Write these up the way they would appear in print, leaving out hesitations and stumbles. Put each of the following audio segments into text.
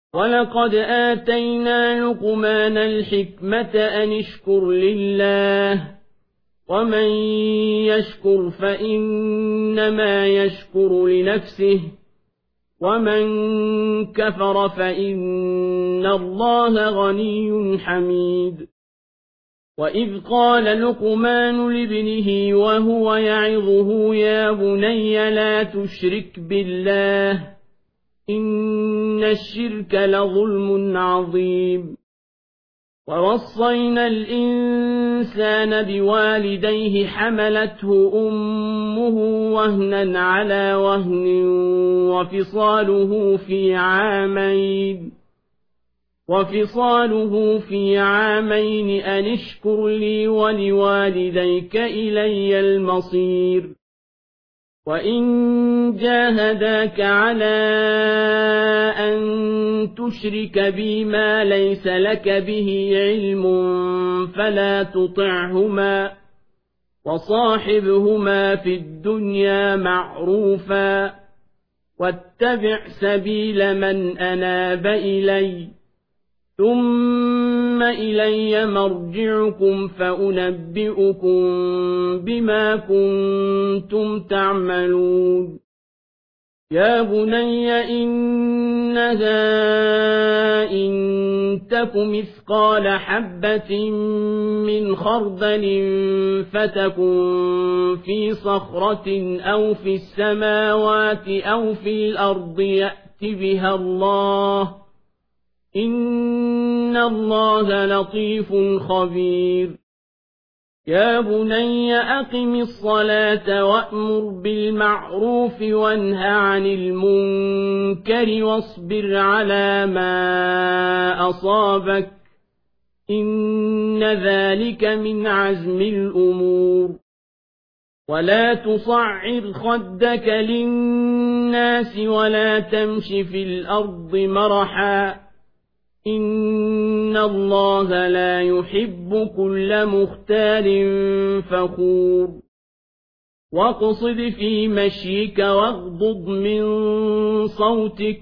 ولقد آتينا لقمان الحكمة أن اشكر لله ومن يشكر فإنما يشكر لنفسه ومن كفر فإن الله غني حميد وإذ قال لقمان لابنه وهو يعظه يا بني لا تشرك بالله إن الشرك لظلم عظيم ووصينا الإنسان بوالديه حملته أمه وهنا على وهن وفصاله في عامين أن اشكر لي ولوالديك إلي المصير وإن جاهداك على أن تشرك بي ما ليس لك به علم فلا تطعهما وصاحبهما في الدنيا معروفا واتبع سبيل من أناب إلي ثم إلي مرجعكم فأنبئكم بما كنتم تعملون يا بني إنها إن تك مثقال حبة من خردل فتكن في صخرة أو في السماوات أو في الأرض يأت بها الله إن الله لطيف خبير يا بني أقم الصلاة وأمر بالمعروف وانه عن المنكر واصبر على ما أصابك إن ذلك من عزم الأمور ولا تصعر خدك للناس ولا تمش في الأرض مرحا إن الله لا يحب كل مختال فخور واقصد في مشيك واغضض من صوتك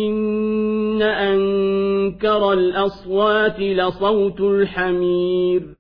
إن أنكر الأصوات لصوت الحمير